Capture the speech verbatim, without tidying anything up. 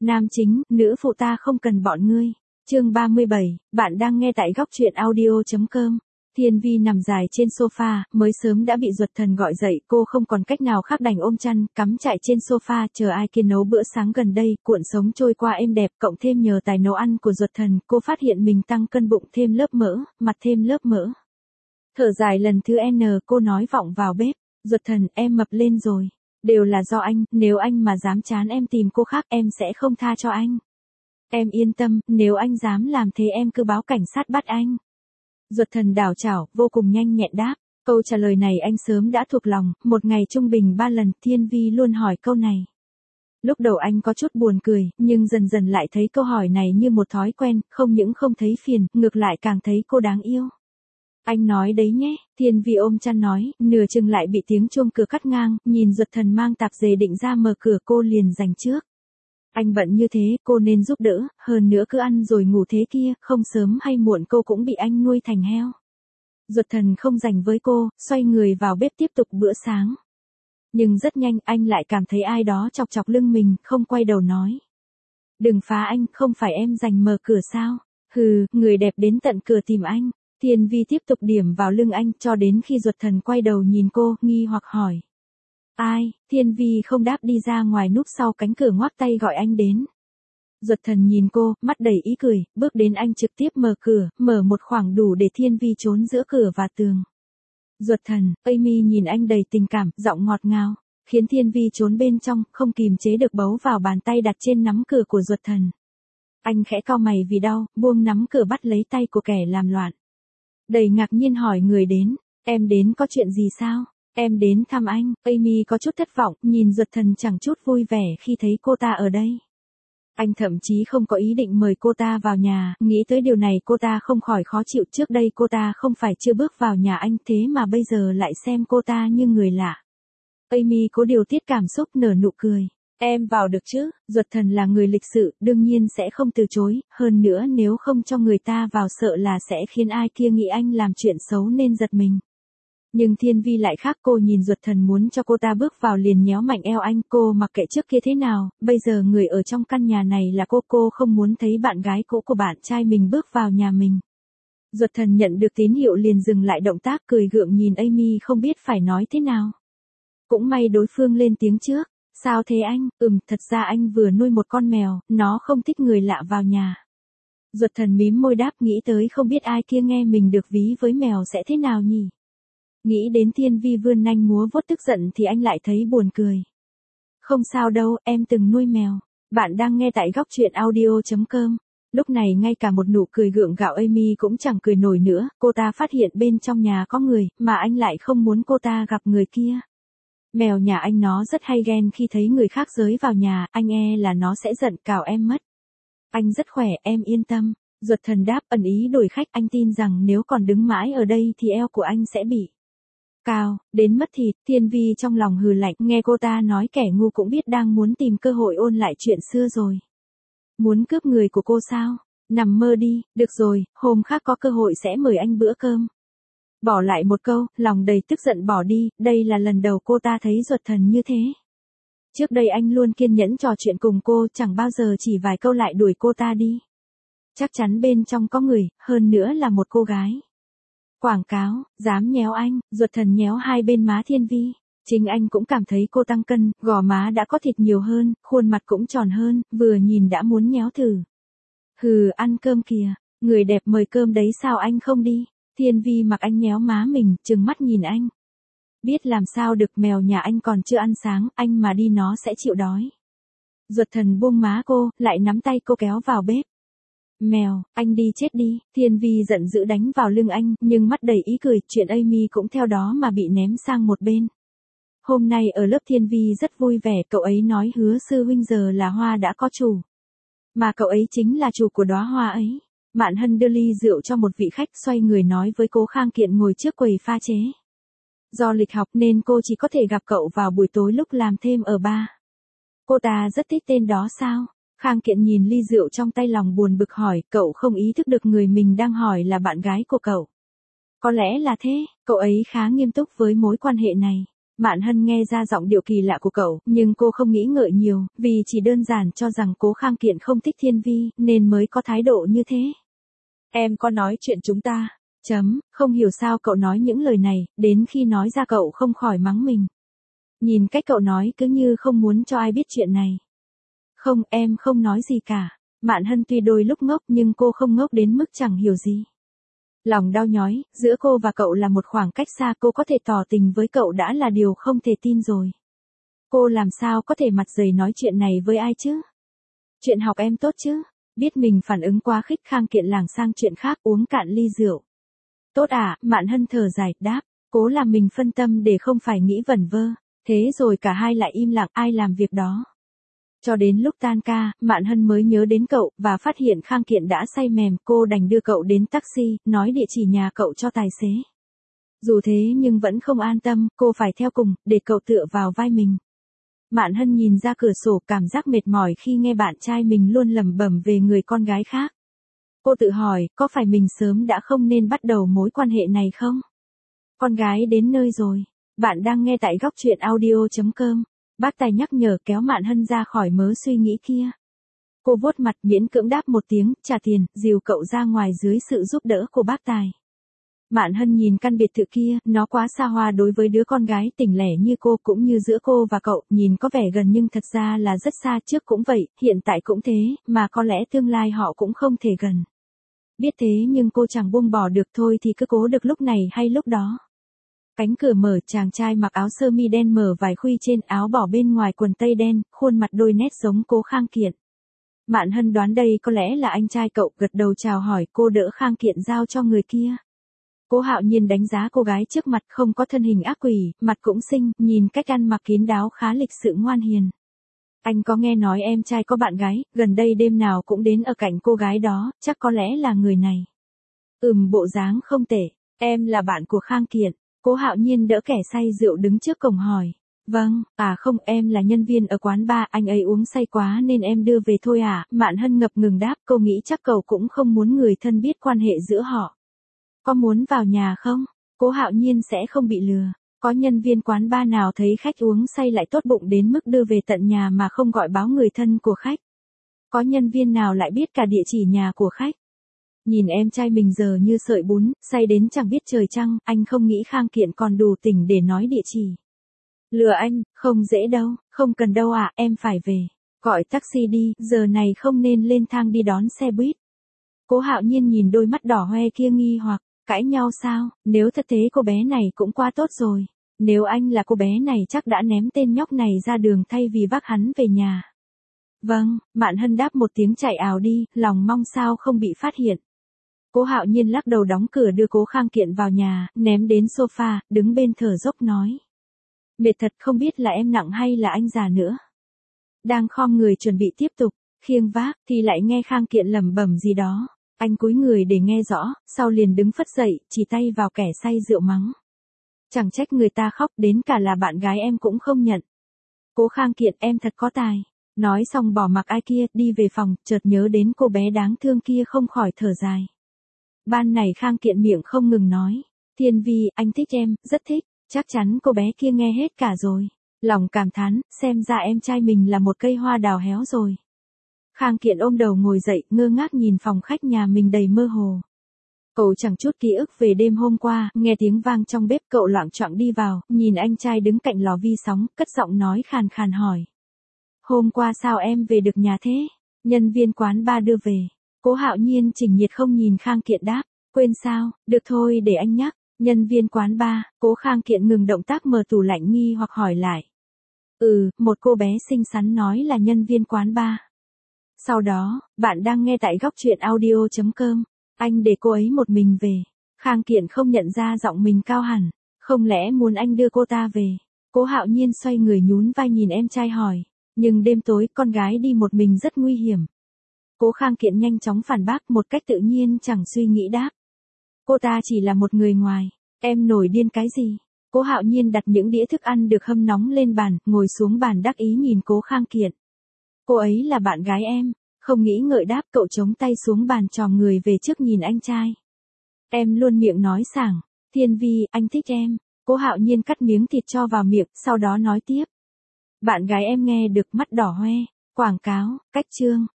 Nam chính, nữ phụ ta không cần bọn ngươi. Chương ba mươi bảy, bạn đang nghe tại góc truyện audio chấm com. Thiên Vi nằm dài trên sofa, mới sớm đã bị Duật Thần gọi dậy, cô không còn cách nào khác đành ôm chăn, cắm trại trên sofa chờ ai kia nấu bữa sáng gần đây, cuộn sống trôi qua êm đẹp, cộng thêm nhờ tài nấu ăn của Duật Thần, cô phát hiện mình tăng cân bụng thêm lớp mỡ, mặt thêm lớp mỡ. Thở dài lần thứ N, cô nói vọng vào bếp, Duật Thần, em mập lên rồi. Đều là do anh, nếu anh mà dám chán em tìm cô khác em sẽ không tha cho anh. Em yên tâm, nếu anh dám làm thế em cứ báo cảnh sát bắt anh. Duật Thần đảo chảo, vô cùng nhanh nhẹn đáp. Câu trả lời này anh sớm đã thuộc lòng, một ngày trung bình ba lần, Thiên Vi luôn hỏi câu này. Lúc đầu anh có chút buồn cười, nhưng dần dần lại thấy câu hỏi này như một thói quen, không những không thấy phiền, ngược lại càng thấy cô đáng yêu. Anh nói đấy nhé, Thiên Vi ôm chăn nói, nửa chừng lại bị tiếng chuông cửa cắt ngang, nhìn Duật Thần mang tạp dề định ra mở cửa cô liền giành trước. Anh bận như thế, cô nên giúp đỡ, hơn nữa cứ ăn rồi ngủ thế kia, không sớm hay muộn cô cũng bị anh nuôi thành heo. Duật Thần không dành với cô, xoay người vào bếp tiếp tục bữa sáng. Nhưng rất nhanh anh lại cảm thấy ai đó chọc chọc lưng mình, không quay đầu nói. Đừng phá anh, không phải em dành mở cửa sao? Hừ, người đẹp đến tận cửa tìm anh. Thiên Vi tiếp tục điểm vào lưng anh cho đến khi Duật Thần quay đầu nhìn cô, nghi hoặc hỏi. Ai? Thiên Vi không đáp đi ra ngoài núp sau cánh cửa ngoắc tay gọi anh đến. Duật Thần nhìn cô, mắt đầy ý cười, bước đến anh trực tiếp mở cửa, mở một khoảng đủ để Thiên Vi trốn giữa cửa và tường. Duật Thần, Amy nhìn anh đầy tình cảm, giọng ngọt ngào, khiến Thiên Vi trốn bên trong, không kìm chế được bấu vào bàn tay đặt trên nắm cửa của Duật Thần. Anh khẽ cau mày vì đau, buông nắm cửa bắt lấy tay của kẻ làm loạn. Đầy ngạc nhiên hỏi người đến, em đến có chuyện gì sao? Em đến thăm anh. Amy có chút thất vọng, nhìn Duật Thần chẳng chút vui vẻ khi thấy cô ta ở đây. Anh thậm chí không có ý định mời cô ta vào nhà, nghĩ tới điều này cô ta không khỏi khó chịu, trước đây cô ta không phải chưa bước vào nhà anh thế mà bây giờ lại xem cô ta như người lạ. Amy cố điều tiết cảm xúc nở nụ cười. Em vào được chứ? Duật Thần là người lịch sự, đương nhiên sẽ không từ chối, hơn nữa nếu không cho người ta vào sợ là sẽ khiến ai kia nghĩ anh làm chuyện xấu nên giật mình. Nhưng Thiên Vi lại khác, cô nhìn Duật Thần muốn cho cô ta bước vào liền nhéo mạnh eo anh, cô mặc kệ trước kia thế nào, bây giờ người ở trong căn nhà này là cô, cô không muốn thấy bạn gái cũ của bạn trai mình bước vào nhà mình. Duật Thần nhận được tín hiệu liền dừng lại động tác, cười gượng nhìn Amy không biết phải nói thế nào. Cũng may đối phương lên tiếng trước. Sao thế anh? Ừm, thật ra anh vừa nuôi một con mèo, nó không thích người lạ vào nhà. Duật Thần mím môi đáp, nghĩ tới không biết ai kia nghe mình được ví với mèo sẽ thế nào nhỉ? Nghĩ đến Thiên Vi vươn nanh múa vuốt tức giận thì anh lại thấy buồn cười. Không sao đâu, em từng nuôi mèo. Bạn đang nghe tại góc truyện audio chấm com. Lúc này ngay cả một nụ cười gượng gạo Amy cũng chẳng cười nổi nữa, cô ta phát hiện bên trong nhà có người, mà anh lại không muốn cô ta gặp người kia. Mèo nhà anh nó rất hay ghen khi thấy người khác giới vào nhà, anh e là nó sẽ giận cào em mất. Anh rất khỏe, em yên tâm. Duật Thần đáp ẩn ý đổi khách, anh tin rằng nếu còn đứng mãi ở đây thì eo của anh sẽ bị cao, đến mất thịt. Thiên Vi trong lòng hừ lạnh, nghe cô ta nói kẻ ngu cũng biết đang muốn tìm cơ hội ôn lại chuyện xưa rồi. Muốn cướp người của cô sao? Nằm mơ đi, được rồi, hôm khác có cơ hội sẽ mời anh bữa cơm. Bỏ lại một câu, lòng đầy tức giận bỏ đi, đây là lần đầu cô ta thấy Duật Thần như thế. Trước đây anh luôn kiên nhẫn trò chuyện cùng cô, chẳng bao giờ chỉ vài câu lại đuổi cô ta đi. Chắc chắn bên trong có người, hơn nữa là một cô gái. Quảng cáo, dám nhéo anh, Duật Thần nhéo hai bên má Thiên Vi. Chính anh cũng cảm thấy cô tăng cân, gò má đã có thịt nhiều hơn, khuôn mặt cũng tròn hơn, vừa nhìn đã muốn nhéo thử. Hừ, ăn cơm kìa, người đẹp mời cơm đấy sao anh không đi? Thiên Vi mặc anh nhéo má mình, trừng mắt nhìn anh. Biết làm sao được, mèo nhà anh còn chưa ăn sáng, anh mà đi nó sẽ chịu đói. Duật Thần buông má cô, lại nắm tay cô kéo vào bếp. Mèo, anh đi chết đi. Thiên Vi giận dữ đánh vào lưng anh, nhưng mắt đầy ý cười, chuyện Amy cũng theo đó mà bị ném sang một bên. Hôm nay ở lớp Thiên Vi rất vui vẻ, cậu ấy nói Hứa sư huynh giờ là hoa đã có chủ. Mà cậu ấy chính là chủ của đóa hoa ấy. Mạn Hân đưa ly rượu cho một vị khách, xoay người nói với Cố Khang Kiện ngồi trước quầy pha chế. Do lịch học nên cô chỉ có thể gặp cậu vào buổi tối lúc làm thêm ở bar. Cô ta rất thích tên đó sao? Khang Kiện nhìn ly rượu trong tay lòng buồn bực hỏi, cậu không ý thức được người mình đang hỏi là bạn gái của cậu. Có lẽ là thế, cậu ấy khá nghiêm túc với mối quan hệ này. Mạn Hân nghe ra giọng điệu kỳ lạ của cậu, nhưng cô không nghĩ ngợi nhiều, vì chỉ đơn giản cho rằng Cố Khang Kiện không thích Thiên Vi, nên mới có thái độ như thế. Em có nói chuyện chúng ta. Chấm, không hiểu sao cậu nói những lời này, đến khi nói ra cậu không khỏi mắng mình. Nhìn cách cậu nói cứ như không muốn cho ai biết chuyện này. Không, em không nói gì cả. Mạn Hân tuy đôi lúc ngốc nhưng cô không ngốc đến mức chẳng hiểu gì. Lòng đau nhói, giữa cô và cậu là một khoảng cách xa, cô có thể tỏ tình với cậu đã là điều không thể tin rồi. Cô làm sao có thể mặt dày nói chuyện này với ai chứ? Chuyện học em tốt chứ? Biết mình phản ứng quá khích, Khang Kiện lảng sang chuyện khác, uống cạn ly rượu. Tốt à, Mạn Hân thở dài, đáp, cố làm mình phân tâm để không phải nghĩ vẩn vơ. Thế rồi cả hai lại im lặng, ai làm việc đó. Cho đến lúc tan ca, Mạn Hân mới nhớ đến cậu, và phát hiện Khang Kiện đã say mềm, cô đành đưa cậu đến taxi, nói địa chỉ nhà cậu cho tài xế. Dù thế nhưng vẫn không an tâm, cô phải theo cùng, để cậu tựa vào vai mình. Mạn Hân nhìn ra cửa sổ, cảm giác mệt mỏi khi nghe bạn trai mình luôn lẩm bẩm về người con gái khác. Cô tự hỏi, có phải mình sớm đã không nên bắt đầu mối quan hệ này không? Con gái đến nơi rồi. Bạn đang nghe tại góc truyện audio chấm com. Bác Tài nhắc nhở, kéo Mạn Hân ra khỏi mớ suy nghĩ kia. Cô vuốt mặt, miễn cưỡng đáp một tiếng, trả tiền, dìu cậu ra ngoài dưới sự giúp đỡ của bác Tài. Mạn Hân nhìn căn biệt thự kia, nó quá xa hoa đối với đứa con gái tỉnh lẻ như cô, cũng như giữa cô và cậu, nhìn có vẻ gần nhưng thật ra là rất xa, trước cũng vậy, hiện tại cũng thế, mà có lẽ tương lai họ cũng không thể gần. Biết thế nhưng cô chẳng buông bỏ được, thôi thì cứ cố được lúc này hay lúc đó. Cánh cửa mở, chàng trai mặc áo sơ mi đen mở vài khuy trên, áo bỏ bên ngoài quần tây đen, khuôn mặt đôi nét giống Cố Khang Kiện. Mạn Hân đoán đây có lẽ là anh trai cậu, gật đầu chào hỏi, cô đỡ Khang Kiện giao cho người kia. Cố Hạo Nhiên đánh giá cô gái trước mặt, không có thân hình ác quỷ, mặt cũng xinh, nhìn cách ăn mặc kín đáo khá lịch sự ngoan hiền. Anh có nghe nói em trai có bạn gái, gần đây đêm nào cũng đến ở cạnh cô gái đó, chắc có lẽ là người này. Ừm, bộ dáng không tệ, em là bạn của Khang Kiện. Cố Hạo Nhiên đỡ kẻ say rượu đứng trước cổng hỏi. Vâng, à không, em là nhân viên ở quán bar, anh ấy uống say quá nên em đưa về thôi à. Mạn Hân ngập ngừng đáp, cô nghĩ chắc cậu cũng không muốn người thân biết quan hệ giữa họ. Có muốn vào nhà không? Cố Hạo Nhiên sẽ không bị lừa. Có nhân viên quán bar nào thấy khách uống say lại tốt bụng đến mức đưa về tận nhà mà không gọi báo người thân của khách? Có nhân viên nào lại biết cả địa chỉ nhà của khách? Nhìn em trai mình giờ như sợi bún, say đến chẳng biết trời trăng, anh không nghĩ Khang Kiện còn đủ tỉnh để nói địa chỉ. Lừa anh, không dễ đâu, không cần đâu à, em phải về. Gọi taxi đi, giờ này không nên lên thang đi đón xe buýt. Cố Hạo Nhiên nhìn đôi mắt đỏ hoe kia nghi hoặc, cãi nhau sao, nếu thật thế cô bé này cũng quá tốt rồi. Nếu anh là cô bé này chắc đã ném tên nhóc này ra đường thay vì vác hắn về nhà. Vâng, Mạn Hân đáp một tiếng chạy ào đi, lòng mong sao không bị phát hiện. Cố Hạo Nhiên lắc đầu đóng cửa đưa Cố Khang Kiện vào nhà, ném đến sofa, đứng bên thở dốc nói. Mệt thật, không biết là em nặng hay là anh già nữa. Đang khom người chuẩn bị tiếp tục, khiêng vác, thì lại nghe Khang Kiện lẩm bẩm gì đó. Anh cúi người để nghe rõ, sau liền đứng phất dậy, chỉ tay vào kẻ say rượu mắng. Chẳng trách người ta khóc, đến cả là bạn gái em cũng không nhận. Cố Khang Kiện, em thật có tài. Nói xong bỏ mặc ai kia, đi về phòng, chợt nhớ đến cô bé đáng thương kia không khỏi thở dài. Ban này Khang Kiện miệng không ngừng nói. Thiên Vi, anh thích em, rất thích. Chắc chắn cô bé kia nghe hết cả rồi. Lòng cảm thán, xem ra em trai mình là một cây hoa đào héo rồi. Khang Kiện ôm đầu ngồi dậy, ngơ ngác nhìn phòng khách nhà mình đầy mơ hồ. Cậu chẳng chút ký ức về đêm hôm qua, nghe tiếng vang trong bếp, cậu loạng choạng đi vào, nhìn anh trai đứng cạnh lò vi sóng, cất giọng nói khàn khàn hỏi. Hôm qua sao em về được nhà thế? Nhân viên quán bar đưa về. Cố Hạo Nhiên chỉnh nhiệt không nhìn Khang Kiện đáp, quên sao, được thôi để anh nhắc. Nhân viên quán bar, Cố Khang Kiện ngừng động tác mở tủ lạnh nghi hoặc hỏi lại. Ừ, một cô bé xinh xắn nói là nhân viên quán bar. Sau đó, bạn đang nghe tại góc truyện audio chấm com. Anh để cô ấy một mình về. Khang Kiện không nhận ra giọng mình cao hẳn. Không lẽ muốn anh đưa cô ta về? Cố Hạo Nhiên xoay người nhún vai nhìn em trai hỏi. Nhưng đêm tối con gái đi một mình rất nguy hiểm. Cố Khang Kiện nhanh chóng phản bác một cách tự nhiên chẳng suy nghĩ đáp. Cô ta chỉ là một người ngoài. Em nổi điên cái gì? Cố Hạo Nhiên đặt những đĩa thức ăn được hâm nóng lên bàn, ngồi xuống bàn đắc ý nhìn Cố Khang Kiện. Cô ấy là bạn gái em. Không nghĩ ngợi đáp, cậu chống tay xuống bàn tròm người về trước nhìn anh trai. Em luôn miệng nói sảng. Thiên Vi, anh thích em. Cố Hạo Nhiên cắt miếng thịt cho vào miệng, sau đó nói tiếp. Bạn gái em nghe được mắt đỏ hoe. Quảng cáo, cách chương.